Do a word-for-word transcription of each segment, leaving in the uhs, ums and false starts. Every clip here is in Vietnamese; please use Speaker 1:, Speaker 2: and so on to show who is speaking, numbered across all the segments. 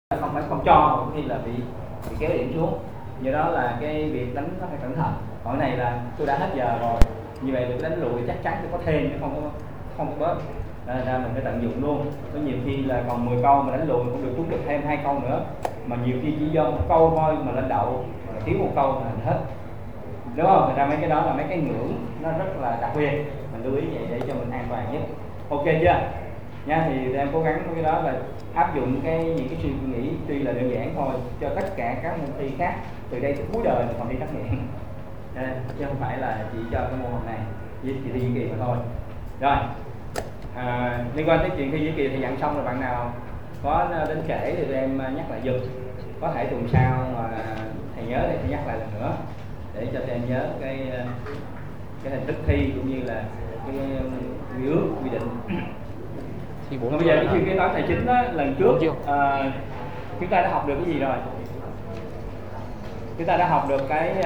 Speaker 1: không phải không cho, cũng như là bị bị kéo điểm xuống. Do đó là cái việc đánh nó phải cẩn thận. Còn này là tôi đã hết giờ rồi, như vậy được đánh lùi chắc chắn sẽ có thêm chứ không có không có bớt. Nên ra mình phải tận dụng luôn. Có nhiều khi là còn mười câu mà đánh lùi cũng được, trúng được thêm hai câu nữa, mà nhiều khi chỉ do một câu thôi mà lên đậu, mà thiếu một câu là hết, đúng không? Thành ra mấy cái đó là mấy cái ngưỡng nó rất là đặc biệt, mình lưu ý vậy để cho mình an toàn nhất. Ok chưa nha? Thì em cố gắng với cái đó là áp dụng cái những cái suy nghĩ tuy là đơn giản thôi cho tất cả các môn thi khác từ đây tới cuối đời mình còn đi trắc nghiệm, chứ không phải là chỉ cho cái môn học này với kỳ thi giữa kỳ mà thôi. Rồi à, liên quan tới chuyện thi giữa kỳ thì dặn xong rồi, bạn nào có đến trễ thì tụi em nhắc lại giùm, có thể tuần sau mà thầy nhớ thì nhắc lại lần nữa để cho tụi em nhớ cái cái hình thức thi cũng như là cái quy ước quy định. Còn bây giờ cái chuyên kế toán tài chính đó, lần trước à, chúng ta đã học được cái gì rồi? Chúng ta đã học được cái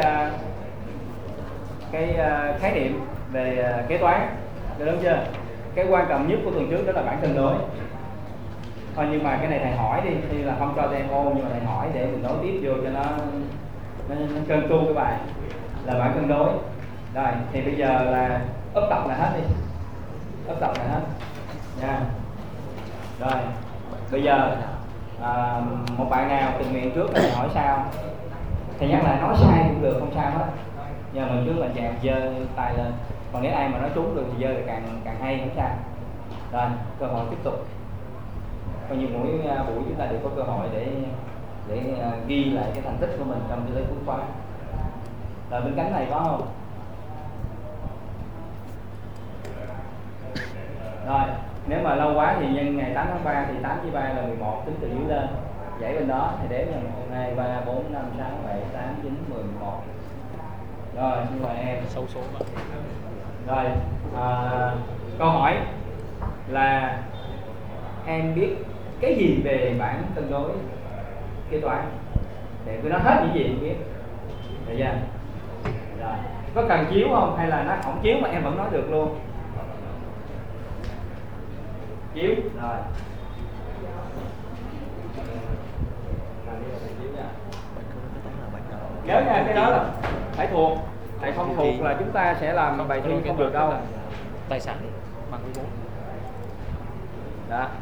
Speaker 1: cái khái niệm về kế toán, được đúng chưa? Cái quan trọng nhất của tuần trước đó là bảng cân đối. Thôi nhưng mà cái này thầy hỏi đi, thì là không cho thầy ôn, nhưng mà thầy hỏi để mình nối tiếp vô cho nó nó, nó cân tu cái bài là bảng cân đối. Rồi thì bây giờ là ấp tập là hết đi, ấp tập là hết nha. Rồi bây giờ à, một bạn nào từng nguyện trước thì hỏi sao, thì nhắc lại nói sai cũng được, không sao hết. Nhưng mà mình trước là chàng giơ tay lên, còn nếu ai mà nói trúng được thì giơ là càng càng hay, không sao. Rồi cơ hội tiếp tục, coi như mỗi buổi chúng ta đều có cơ hội để để ghi lại cái thành tích của mình trong cái lớp cuối khóa. Rồi bên cánh này có không? Rồi nếu mà lâu quá thì nhân ngày tám tháng ba thì tám chia ba là mười một, tính từ dưới lên. Dãy bên đó thì đếm là một, hai, ba, bốn, năm, sáu, bảy, tám, chín, mười, mười một. Rồi, như vậy em
Speaker 2: số số mà.
Speaker 1: Rồi à, câu hỏi là em biết cái gì về bảng cân đối kế toán, để tôi nói hết những gì em biết, được chưa? Rồi có cần chiếu không, hay là nó không chiếu mà em vẫn nói được luôn? Chiếu rồi. Nhớ nha, cái đó là phải thuộc, tại không thuộc là chúng ta sẽ làm bài thi không được đâu.
Speaker 2: Tài sản bằng với vốn.
Speaker 1: Đó.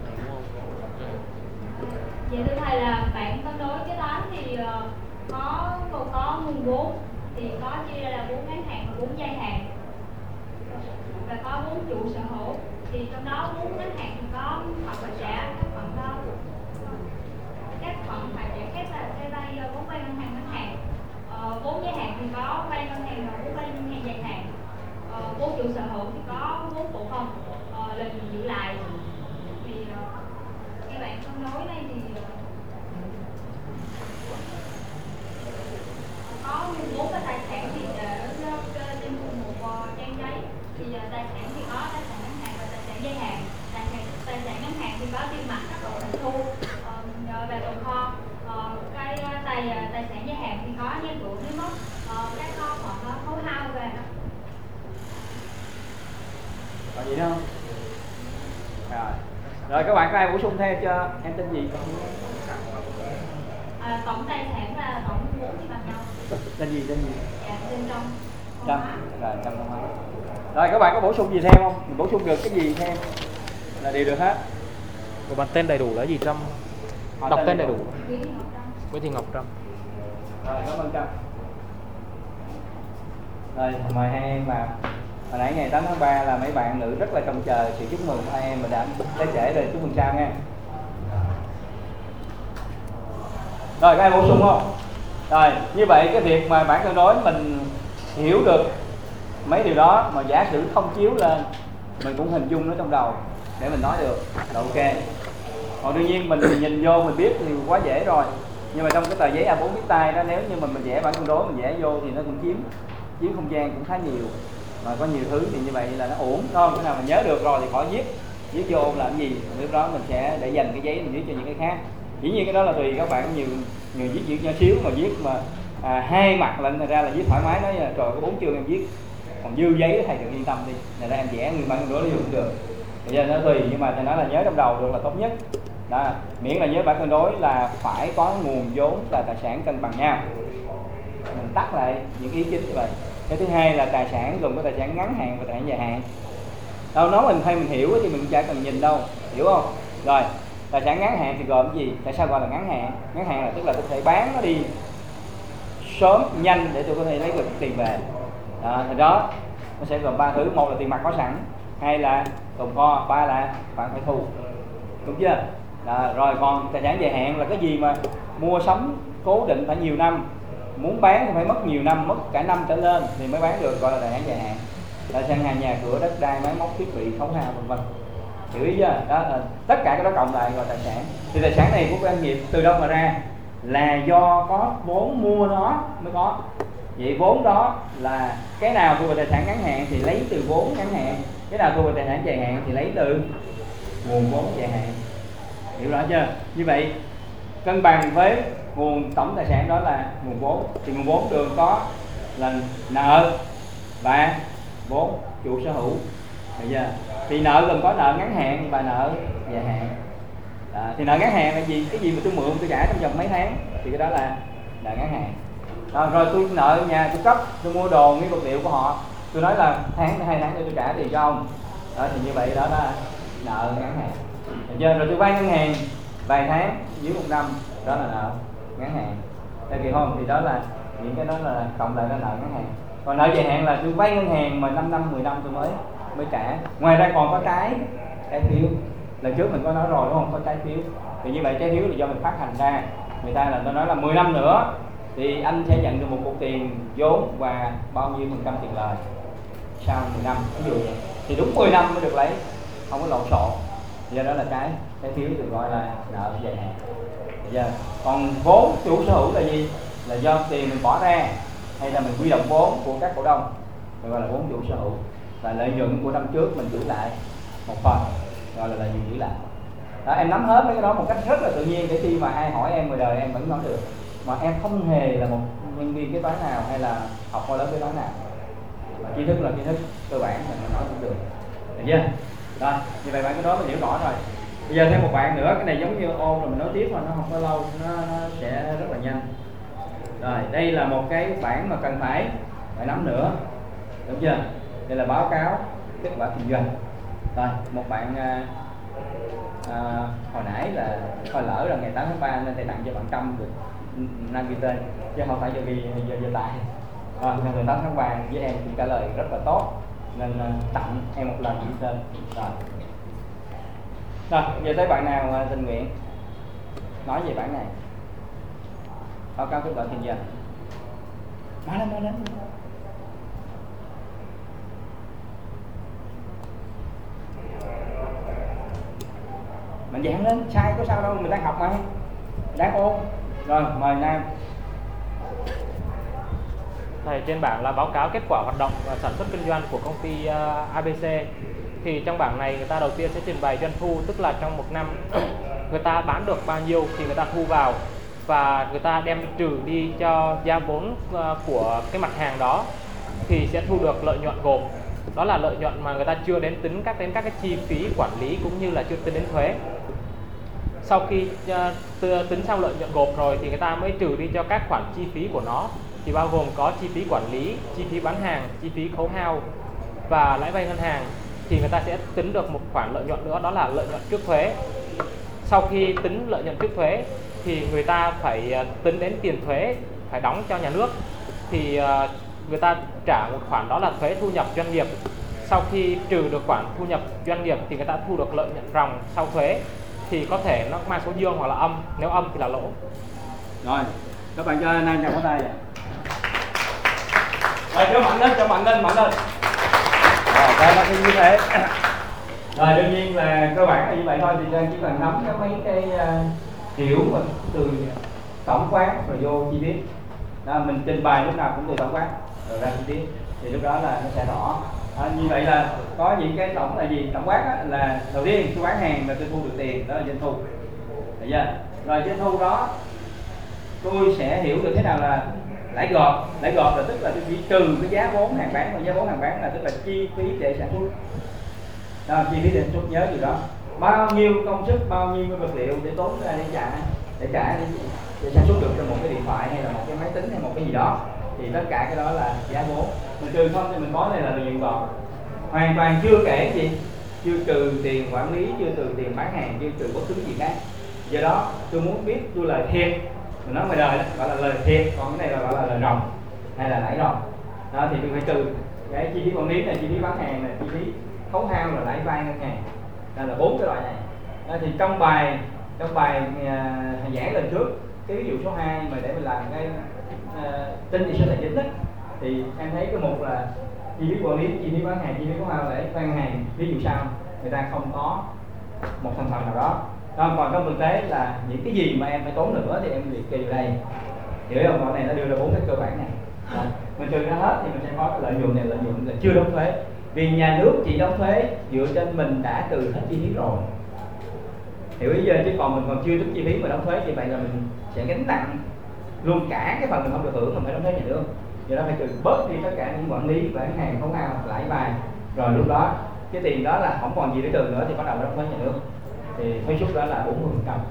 Speaker 3: Vậy thưa thầy là bảng cân đối kế toán thì có gồm có nguồn vốn, thì có chia ra là vốn ngắn hạn và vốn dài hạn, và có vốn chủ sở hữu. Thì trong đó vốn ngắn hạn thì có khoản phải trả, các khoản đó các khoản phải trả khác là sẽ vay vốn vay ngân hàng ngắn hạn. Ờ, vốn dài hạn thì có vay ngân hàng và vốn vay ngân hàng dài hạn. Ờ, vốn chủ sở hữu thì có vốn cổ phần, ờ, lợi nhuận giữ lại. Thì cái bảng cân đối này thì có nguồn vốn và tài sản thì ở trên cùng một trang giấy. Thì tài sản thì có tài sản ngắn hạn và tài sản dài hạn. Tài sản, tài sản ngắn hạn thì có tiền mặt, các loại tịch thu uh, và tồn kho. Uh, cái tài tài sản dài hạn thì có nhân vụ nếu mất, uh, các kho hoặc khấu hao về đó.
Speaker 1: Còn gì nữa không? Rồi. Rồi các bạn có ai bổ sung thêm cho em tên gì?
Speaker 3: À, tổng tài sản và tổng vốn thì bằng nhau.
Speaker 1: Tên gì tên gì?
Speaker 3: Dạ, tên trong.
Speaker 1: Trâm. Rồi Trâm Văn Hóa. Rồi các bạn có bổ sung gì thêm không? Mình bổ sung được cái gì thêm là đều được hết.
Speaker 2: Rồi bạn tên đầy đủ là gì Trâm? Đọc tên, tên đầy đủ. Nguyễn Thị Ngọc Trâm.
Speaker 1: Rồi cảm ơn Trâm. Rồi mời hai em vào. Hồi nãy ngày tám tháng ba là mấy bạn nữ rất là trông chờ sự chúc mừng của hai em mà đã tới trễ rồi, chúc mừng sao nha. Rồi các em bổ sung không? Rồi như vậy cái việc mà bảng cân đối mình hiểu được mấy điều đó, mà giả sử không chiếu lên mình cũng hình dung nó trong đầu để mình nói được là ok. Còn đương nhiên mình nhìn vô mình biết thì quá dễ rồi, nhưng mà trong cái tờ giấy A bốn viết tay đó, nếu như mình mình vẽ bảng cân đối mình vẽ vô thì nó cũng chiếm chiếm không gian cũng khá nhiều, mà có nhiều thứ thì như vậy là nó uổng, đúng không? Cái nào mình nhớ được rồi thì khỏi viết viết vô làm gì, lúc đó mình sẽ để dành cái giấy mình viết cho những cái khác. Dĩ nhiên cái đó là tùy các bạn, nhiều người viết viết nhỏ xíu mà viết mà à, hai mặt lên ra là viết thoải mái, nói là trời có bốn chương em viết, còn dư giấy thầy đừng yên tâm đi, này ra em vẽ nguyên bản cân đối nó dùng cũng được. Bây giờ nó tùy, nhưng mà thầy nói là nhớ trong đầu được là tốt nhất. đó, miễn là nhớ bảng cân đối là phải có nguồn vốn và tài sản cân bằng nhau. Mình tắt lại những ý chính như vậy. Cái thứ hai là tài sản gồm có tài sản ngắn hạn và tài sản dài hạn. Đâu nói mình hay mình hiểu thì mình chả cần nhìn đâu, hiểu không? Rồi, tài sản ngắn hạn thì gồm cái gì? Tại sao gọi là ngắn hạn? Ngắn hạn là tức là tôi có thể bán nó đi sớm, nhanh để tôi có thể lấy được tiền về. Đó, thì đó nó sẽ gồm ba thứ, một là tiền mặt có sẵn, hai là tồn kho, ba là bạn phải thu, đúng chưa? Đó, rồi còn tài sản dài hạn là cái gì mà mua sắm cố định phải nhiều năm, muốn bán thì phải mất nhiều năm, mất cả năm trở lên thì mới bán được, gọi là tài sản dài hạn. Tài sản hàng nhà cửa, đất đai, máy móc, thiết bị, khấu hao vân vân. Hiểu ý chưa? Đó là tất cả cái đó cộng lại gọi tài sản. Thì tài sản này của doanh nghiệp từ đâu mà ra? Là do có vốn mua nó mới có. Vậy vốn đó là cái nào thuộc về tài sản ngắn hạn thì lấy từ vốn ngắn hạn, cái nào thuộc về tài sản dài hạn thì lấy từ nguồn vốn dài hạn. Hiểu rõ chưa? Như vậy cân bằng với nguồn tổng tài sản đó là nguồn vốn, thì nguồn vốn đường có là nợ và vốn chủ sở hữu. Được chưa? Thì nợ gồm có nợ ngắn hạn và nợ dài hạn. Đó, thì nợ ngắn hạn là gì? Cái gì mà tôi mượn tôi trả trong vòng mấy tháng thì cái đó là nợ ngắn hạn. Đó, rồi tôi nợ nhà tôi cấp, tôi mua đồ nguyên vật liệu của họ, tôi nói là tháng hai tháng để tôi trả tiền cho ông. Đó, thì như vậy đó là nợ ngắn hạn. Được chưa? Rồi tôi vay ngân hàng vài tháng dưới một năm, đó là nợ ngắn hạn. Được kịp không? Thì đó là những cái đó là cộng lại là nợ ngắn hạn. Còn nợ dài hạn là tôi vay ngân hàng mà năm năm mười năm tôi mới mới trả. Ngoài ra còn có trái trái phiếu. Lần trước mình có nói rồi đúng không? Có trái phiếu. Thì như vậy trái phiếu là do mình phát hành ra. Người ta là tôi nói là mười năm nữa thì anh sẽ nhận được một cục tiền vốn và bao nhiêu phần trăm tiền lời sau mười năm, ví dụ vậy. Thì đúng mười năm mới được lấy, không có lộn xộn. Do đó là cái trái phiếu được gọi là nợ dài hạn. Giờ còn vốn chủ sở hữu là gì? Là do tiền mình bỏ ra hay là mình huy động vốn của các cổ đông, được gọi là vốn chủ sở hữu. Và lợi nhuận của năm trước mình giữ lại một phần, gọi là lợi nhuận giữ lại. Đó, em nắm hết mấy cái đó một cách rất là tự nhiên để khi mà ai hỏi em ngoài đời em vẫn nói được, mà em không hề là một nhân viên kế toán nào hay là học qua lớp kế toán nào. Và kiến thức là kiến thức cơ bản mình nói cũng được, được chưa? Rồi, như vậy bạn cái đó mình hiểu rõ rồi. Bây giờ thêm một bạn nữa, cái này giống như ôn rồi mình nói tiếp mà nó không có lâu, nó, nó sẽ rất là nhanh. Rồi, đây là một cái bảng mà cần phải phải nắm nữa, đúng chưa? Đây là báo cáo kết quả kinh doanh. Rồi, một bạn à, à, hồi nãy là hồi lỡ là ngày tám tháng ba nên thầy tặng cho bạn Trâm được năm ghi tên, chứ không phải do ghi do do tại. À, ngày tám tháng ba với em cũng trả lời rất là tốt nên uh, tặng em một lần ghi tên. Rồi. Rồi, giờ tới bạn nào uh, tình nguyện nói về bản này. Báo cáo kết quả kinh doanh. Nói lên, nói lên. Mình dán lên, sai có sao đâu, mình đang học mà, đáng ôn. Rồi, mời Nam.
Speaker 2: Thầy, trên bảng là báo cáo kết quả hoạt động và sản xuất kinh doanh của công ty uh, a bê xê. Thì trong bảng này người ta đầu tiên sẽ trình bày doanh thu, tức là trong một năm người ta bán được bao nhiêu thì người ta thu vào, và người ta đem trừ đi cho giá vốn uh, của cái mặt hàng đó thì sẽ thu được lợi nhuận gộp. Đó là lợi nhuận mà người ta chưa đến tính các đến các cái chi phí quản lý cũng như là chưa tính đến thuế. Sau khi uh, tính xong lợi nhuận gộp rồi thì người ta mới trừ đi cho các khoản chi phí của nó, thì bao gồm có chi phí quản lý, chi phí bán hàng, chi phí khấu hao và lãi vay ngân hàng. Thì người ta sẽ tính được một khoản lợi nhuận nữa, đó là lợi nhuận trước thuế. Sau khi tính lợi nhuận trước thuế thì người ta phải tính đến tiền thuế phải đóng cho nhà nước, thì uh, người ta trả một khoản, đó là thuế thu nhập doanh nghiệp. Sau khi trừ được khoản thu nhập doanh nghiệp thì người ta thu được lợi nhuận ròng sau thuế, thì có thể nó mang số dương hoặc là âm, nếu âm thì là lỗ.
Speaker 1: Rồi, các bạn cho Nam chào có tay. Rồi, cho mạnh lên, cho mạnh lên, mạnh lên. Rồi, đây là như thế. Rồi, đương nhiên là cơ bản là như vậy thôi, thì Giang chỉ cần nắm cái mấy cái uh, kiểu mà từ tổng quát rồi vô chi tiết. Đó, mình trình bày lúc nào cũng từ tổng quát rồi ra chi tiết, thì lúc đó là nó sẽ rõ. À, như vậy là có những cái tổng là gì? Tổng quát á, là đầu tiên tôi bán hàng là tôi thu được tiền, đó là doanh thu. Được chưa? Rồi doanh thu đó tôi sẽ hiểu được thế nào là lãi gộp. Lãi gộp là tức là tôi chỉ trừ cái giá vốn hàng bán, và giá vốn hàng bán là tức là chi phí để sản xuất. Đó, chi phí để sản xuất, nhớ điều đó. bao nhiêu công sức, bao nhiêu nguyên vật liệu để tốn ra để trả để trả để, để sản xuất được cho một cái điện thoại hay là một cái máy tính hay một cái gì đó, thì tất cả cái đó là giá vốn. Mình trừ không thì mình có này là lợi nhuận gọn, hoàn toàn chưa kể gì, chưa trừ tiền quản lý, chưa trừ tiền bán hàng, chưa trừ bất cứ gì khác. Do đó tôi muốn biết tôi lời thiệt, mình nói ngoài đời đó, gọi là lời thiệt, còn cái này là gọi là lời ròng hay là lãi ròng. Đó thì tôi phải trừ cái chi phí quản lý này, chi phí bán hàng này, chi phí khấu hao là lãi vay ngân hàng. Đây là bốn cái loại này. Đó, thì trong bài trong bài à, giảng lần trước, cái ví dụ số hai mà để mình làm cái à, tính chỉ số tài chính đó, thì em thấy cái mục là chi phí quản lý, chi phí bán hàng, chi phí khấu hao để vay ngân hàng. Ví dụ sao người ta không có một thành phần nào đó. Đó, còn trong thực tế là những cái gì mà em phải tốn nữa thì em liệt kê vào đây, hiểu không? Còn này nó đưa ra bốn cái cơ bản này. Đó. Mình trừ ra hết thì mình sẽ có cái lợi nhuận này, lợi nhuận là chưa đóng thuế, vì nhà nước chỉ đóng thuế dựa trên mình đã trừ hết chi phí rồi, hiểu ý chưa? Chứ còn mình còn chưa tính chi phí mà đóng thuế, thì vậy là mình sẽ gánh nặng luôn cả cái phần mình không được hưởng, mình phải đóng thuế nhà nước. Do đó phải trừ bớt đi tất cả những quản lý, bán hàng, khấu hao, lãi vay, rồi lúc đó cái tiền đó là không còn gì để trừ nữa thì bắt đầu đóng thuế nhà nước, thì thuế suất đó là bốn mươi phần trăm.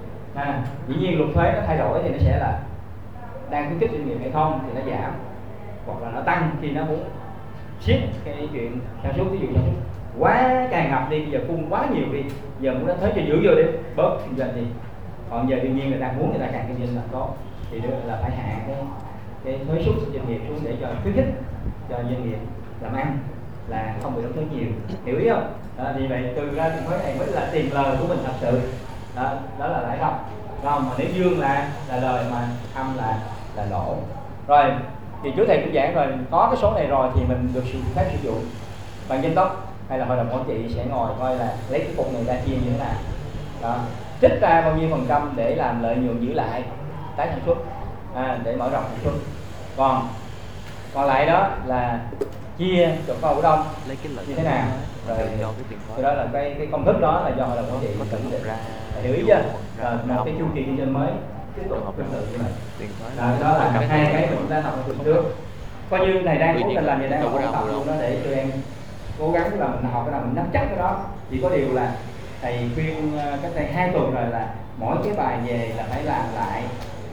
Speaker 1: À, dĩ nhiên luật thuế nó thay đổi thì nó sẽ là đang khuyến khích doanh nghiệp hay không thì nó giảm, hoặc là nó tăng khi nó muốn siết cái chuyện sản xuất. Ví dụ sản xuất quá càng ngập đi, giờ phun quá nhiều đi, giờ muốn đánh thuế cho giữ vô để bớt kinh doanh đi. Còn giờ đương nhiên người ta muốn người ta càng kinh doanh là tốt, thì đó là phải hạ cái cái thuế suất doanh nghiệp xuống để cho khuyến khích cho doanh nghiệp làm ăn là không bị đóng thuế nhiều, hiểu ý không? Đó, vì vậy từ ra tiền thuế này mới là tiền lời của mình thật sự. Đó, đó là lãi ròng. Còn mà nếu dương là là lời, mà âm là là lỗ. Rồi thì trước thầy cũng giảng rồi, có cái số này rồi thì mình được sự phép sử dụng. Ban giám đốc hay là hội đồng quản trị sẽ ngồi coi là lấy cái cục này ra chia như thế nào. Đó, trích ra bao nhiêu phần trăm để làm lợi nhuận giữ lại tái sản xuất, à, để mở rộng sản xuất. Còn còn lại đó là chia cho cổ đông
Speaker 4: lấy cái lợi
Speaker 1: như thế nào. Rồi
Speaker 4: cho cái tiền
Speaker 1: cái đó là cái cái công thức đó là do hội đồng quản trị
Speaker 4: có thể
Speaker 1: định
Speaker 4: ra
Speaker 1: hiểu ý chưa? Rồi một cái chu kỳ kinh doanh mới tiếp tục tương tự như vậy.
Speaker 4: tiền
Speaker 1: Đó, đó là hai cái mình đã học từ trước. Coi như này đang cố tình làm gì, đang học tập luôn đó để tụi em cố gắng là mình học cái nào mình nắm chắc cái đó. Chỉ có điều là thầy khuyên cách đây hai tuần rồi là mỗi cái bài về là phải làm lại,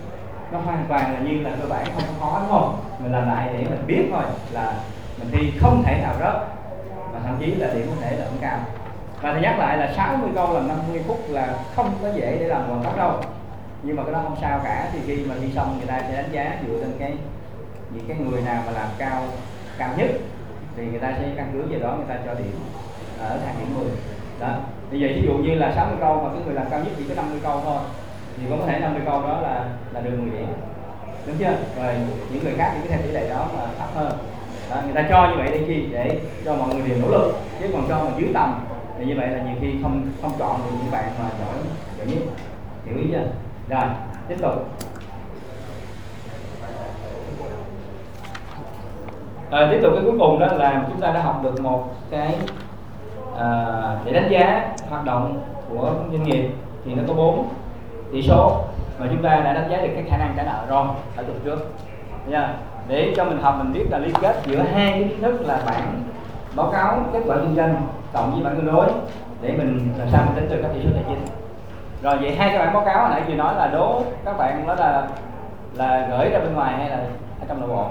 Speaker 1: nó hoàn toàn là như là cơ bản, không có khó đúng không? Mình làm lại để mình biết thôi là mình thi không thể nào rớt, và thậm chí là điểm có thể là không cao. Và thầy nhắc lại là sáu mươi câu làm năm mươi phút là không có dễ để làm hoàn tất đâu, nhưng mà cái đó không sao cả. Thì khi mà thi xong người ta sẽ đánh giá dựa trên cái những cái người nào mà làm cao cao nhất thì người ta sẽ căn cứ về đó người ta cho điểm ở thang điểm mười. Đó, như vậy ví dụ như là sáu mươi câu mà cái người làm cao nhất chỉ có năm mươi câu thôi, thì cũng có thể năm mươi câu đó là là được mười điểm, đúng chưa? Rồi những người khác thì cái theo tỷ lệ đó mà thấp hơn. Đó, người ta cho như vậy để chi? Để cho mọi người đều nỗ lực, chứ còn cho mà dưới tầm thì như vậy là nhiều khi không không chọn được những bạn mà giỏi giỏi nhất, hiểu ý chưa? Rồi tiếp tục. À, tiếp tục cái cuối cùng đó là chúng ta đã học được một cái à, để đánh giá hoạt động của doanh nghiệp thì nó có bốn chỉ số mà chúng ta đã đánh giá được cái khả năng trả nợ rồi ở tuần trước nha. Để cho mình học mình biết là liên kết giữa hai cái kiến thức là bảng báo cáo kết quả kinh doanh cộng với bảng tương đối để mình làm sao mình tính được các chỉ số tài chính. Rồi vậy hai cái bảng báo cáo hồi nãy chị nói là đố các bạn đó là là gửi ra bên ngoài hay là ở trong nội bộ?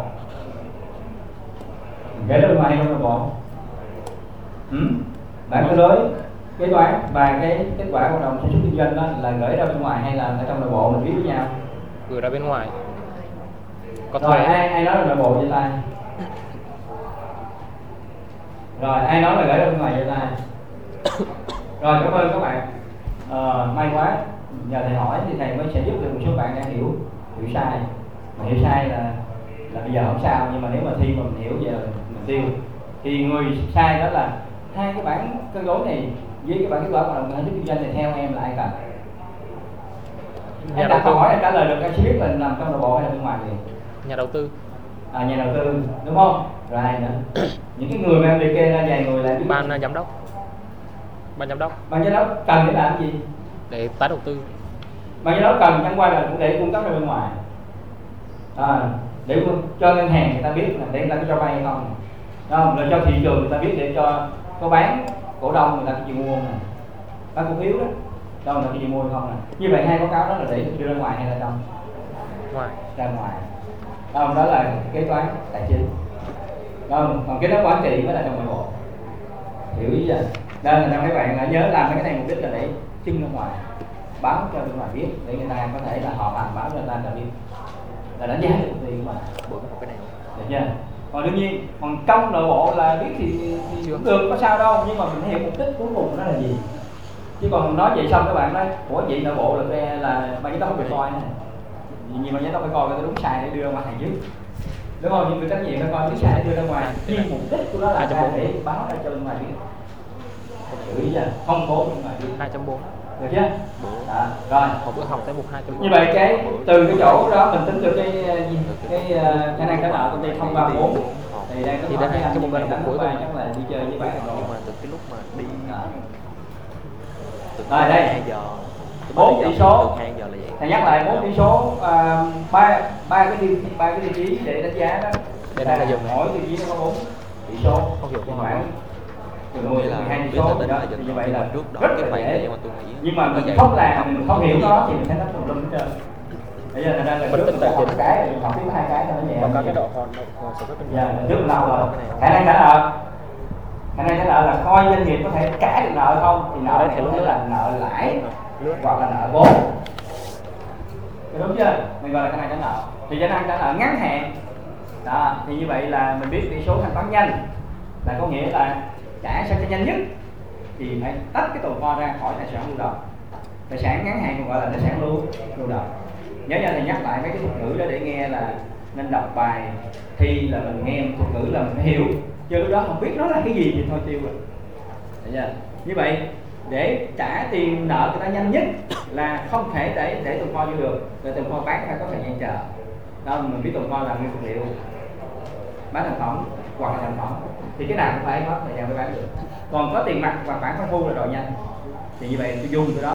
Speaker 1: Gửi ra bên ngoài hay trong nội bộ? Ừ? Bảng tương đối kế toán và cái kết quả hoạt động sản xuất kinh doanh đó là gửi ra bên ngoài hay là ở trong nội bộ mình viết với nhau?
Speaker 2: Gửi ra bên ngoài. Có
Speaker 1: Rồi
Speaker 2: thuế.
Speaker 1: ai ai nói là nội bộ vậy ta? Rồi ai nói là gửi ra bên ngoài vậy ta? Rồi cảm ơn các bạn. Ờ, may quá nhờ thầy hỏi thì thầy mới sẽ giúp được một số bạn đang hiểu hiểu sai. Mà hiểu sai là là bây giờ không sao, nhưng mà nếu mà thi mà mình hiểu giờ mình tiêu. Thì người sai đó là hai cái bảng cân đối này với cái bảng kết quả hoạt động sản xuất kinh doanh này theo em là ai cần? Em đặt câu hỏi em trả lời được em sẽ biết là nằm trong nội bộ hay là bên ngoài liền.
Speaker 2: Nhà đầu tư.
Speaker 1: À, nhà đầu tư đúng không? Rồi ai nữa? Những cái người mà em liệt kê ra vài người là
Speaker 2: Ban uh, giám đốc. Ban giám đốc.
Speaker 1: Ban giám đốc cần để làm gì?
Speaker 2: Để tái đầu tư.
Speaker 1: Ban giám đốc cần chẳng qua là cũng để cung cấp ra bên ngoài. À, để cho ngân hàng người ta biết là để người ta có cho vay hay không. Đúng không? Rồi cho thị trường người ta biết để cho có bán cổ đông người ta có chịu mua này. bán cổ phiếu đó, đâu là cái gì mua hay không nè. Như vậy hai báo cáo đó là để đưa ra ngoài hay là trong?
Speaker 2: Ngoài.
Speaker 1: Ra ngoài. Đó, đó là kế toán tài chính. Đó, còn kế toán quản trị mới là trong nội bộ. Hiểu ý chưa? Nên là các bạn nhớ làm mấy cái này mục đích là để trưng ra ngoài, báo cho bên ngoài biết để người ta có thể là họ làm báo cho người ta là biết, là đánh giá được công ty của mình.
Speaker 2: Bữa một cái này.
Speaker 1: Được chưa? Còn đương nhiên, còn trong nội bộ là biết thì, thì cũng được, có sao đâu, nhưng mà mình hiểu mục đích cuối cùng nó là gì. Chứ còn nói vậy xong các bạn nói, ủa vậy nội bộ là là ban giám đốc không phải coi này, vì ban giám đốc phải coi cái đúng sai để đưa ra ngoài hàng chứ, đúng không? Nhưng người trách nhiệm phải coi đúng sai để đưa ra ngoài, nhưng mục đích của nó là ra để báo ra cho bên ngoài biết. Hiểu ý chưa? Không cố bên ngoài biết.
Speaker 2: hai trăm bốn.
Speaker 1: Được chưa? Đó, rồi.
Speaker 2: Một bữa học tới một hai trăm bốn.
Speaker 1: Như vậy cái từ cái chỗ đó mình tính được cái gì? Cái khả năng trả nợ công ty không ba bốn. Thì đang
Speaker 2: thì đây cái một cái là một cuối cùng
Speaker 1: chắc là đi chơi với bạn rồi.
Speaker 2: Nhưng mà từ cái lúc mà đi
Speaker 1: rồi đây
Speaker 2: hai giờ
Speaker 1: bốn tỷ số.
Speaker 2: hai giờ là vậy.
Speaker 1: Thầy nhắc lại bốn tỷ số ba ba cái tiêu ba cái tiêu chí để đánh giá đó.
Speaker 2: Để đây là dùng
Speaker 1: mỗi tiêu chí nó có bốn tỷ số.
Speaker 2: Không hiểu
Speaker 1: khoảng từ mười đến mười hai tỷ
Speaker 2: số
Speaker 1: số đó. Thì như vậy là
Speaker 2: trước đó
Speaker 1: rất
Speaker 2: cái
Speaker 1: là
Speaker 2: khoản
Speaker 1: dễ.
Speaker 2: này mà tôi nghĩ
Speaker 1: Nhưng mà mình không làm, mình không hiểu nó thì mình thấy nó tùm lum hết trơn. Bây giờ là
Speaker 2: Mình tính tài chính
Speaker 1: cái, học tiếp hai cái cho nó nhẹ.
Speaker 2: Còn có cái độ hòn sản xuất kinh
Speaker 1: Dạ,
Speaker 2: doanh.
Speaker 1: trước lâu rồi. Khả năng trả nợ. Khả năng trả nợ là coi doanh nghiệp có thể trả được nợ không, thì nợ này có thể là nợ lãi hoặc là nợ vốn. Đúng chưa? Mình gọi là khả năng trả nợ. Thì khả năng trả nợ ngắn hạn. Đó, thì như vậy là mình biết tỷ số thanh toán nhanh là có nghĩa là trả sao cho nhanh nhất thì phải tách cái tồn kho ra khỏi tài sản lưu động. Tài sản ngắn hạn còn gọi là tài sản lưu lưu động. Nhớ nha, thầy nhắc lại mấy cái thuật ngữ đó để nghe là nên đọc bài thi là mình nghe một thuật ngữ là mình phải hiểu, chứ lúc đó không biết nó là cái gì thì thôi tiêu rồi. Được chưa? Như vậy để trả tiền nợ người ta nhanh nhất là không thể để để tồn kho vô được, để tồn kho bán phải có thời gian chờ. Đó, mình biết tồn kho là nguyên vật liệu, bán sản phẩm hoặc là sản phẩm thì cái nào cũng phải có thời gian mới bán được. Còn có tiền mặt và khoản doanh thu là đòi nhanh, thì như vậy tôi dùng cái đó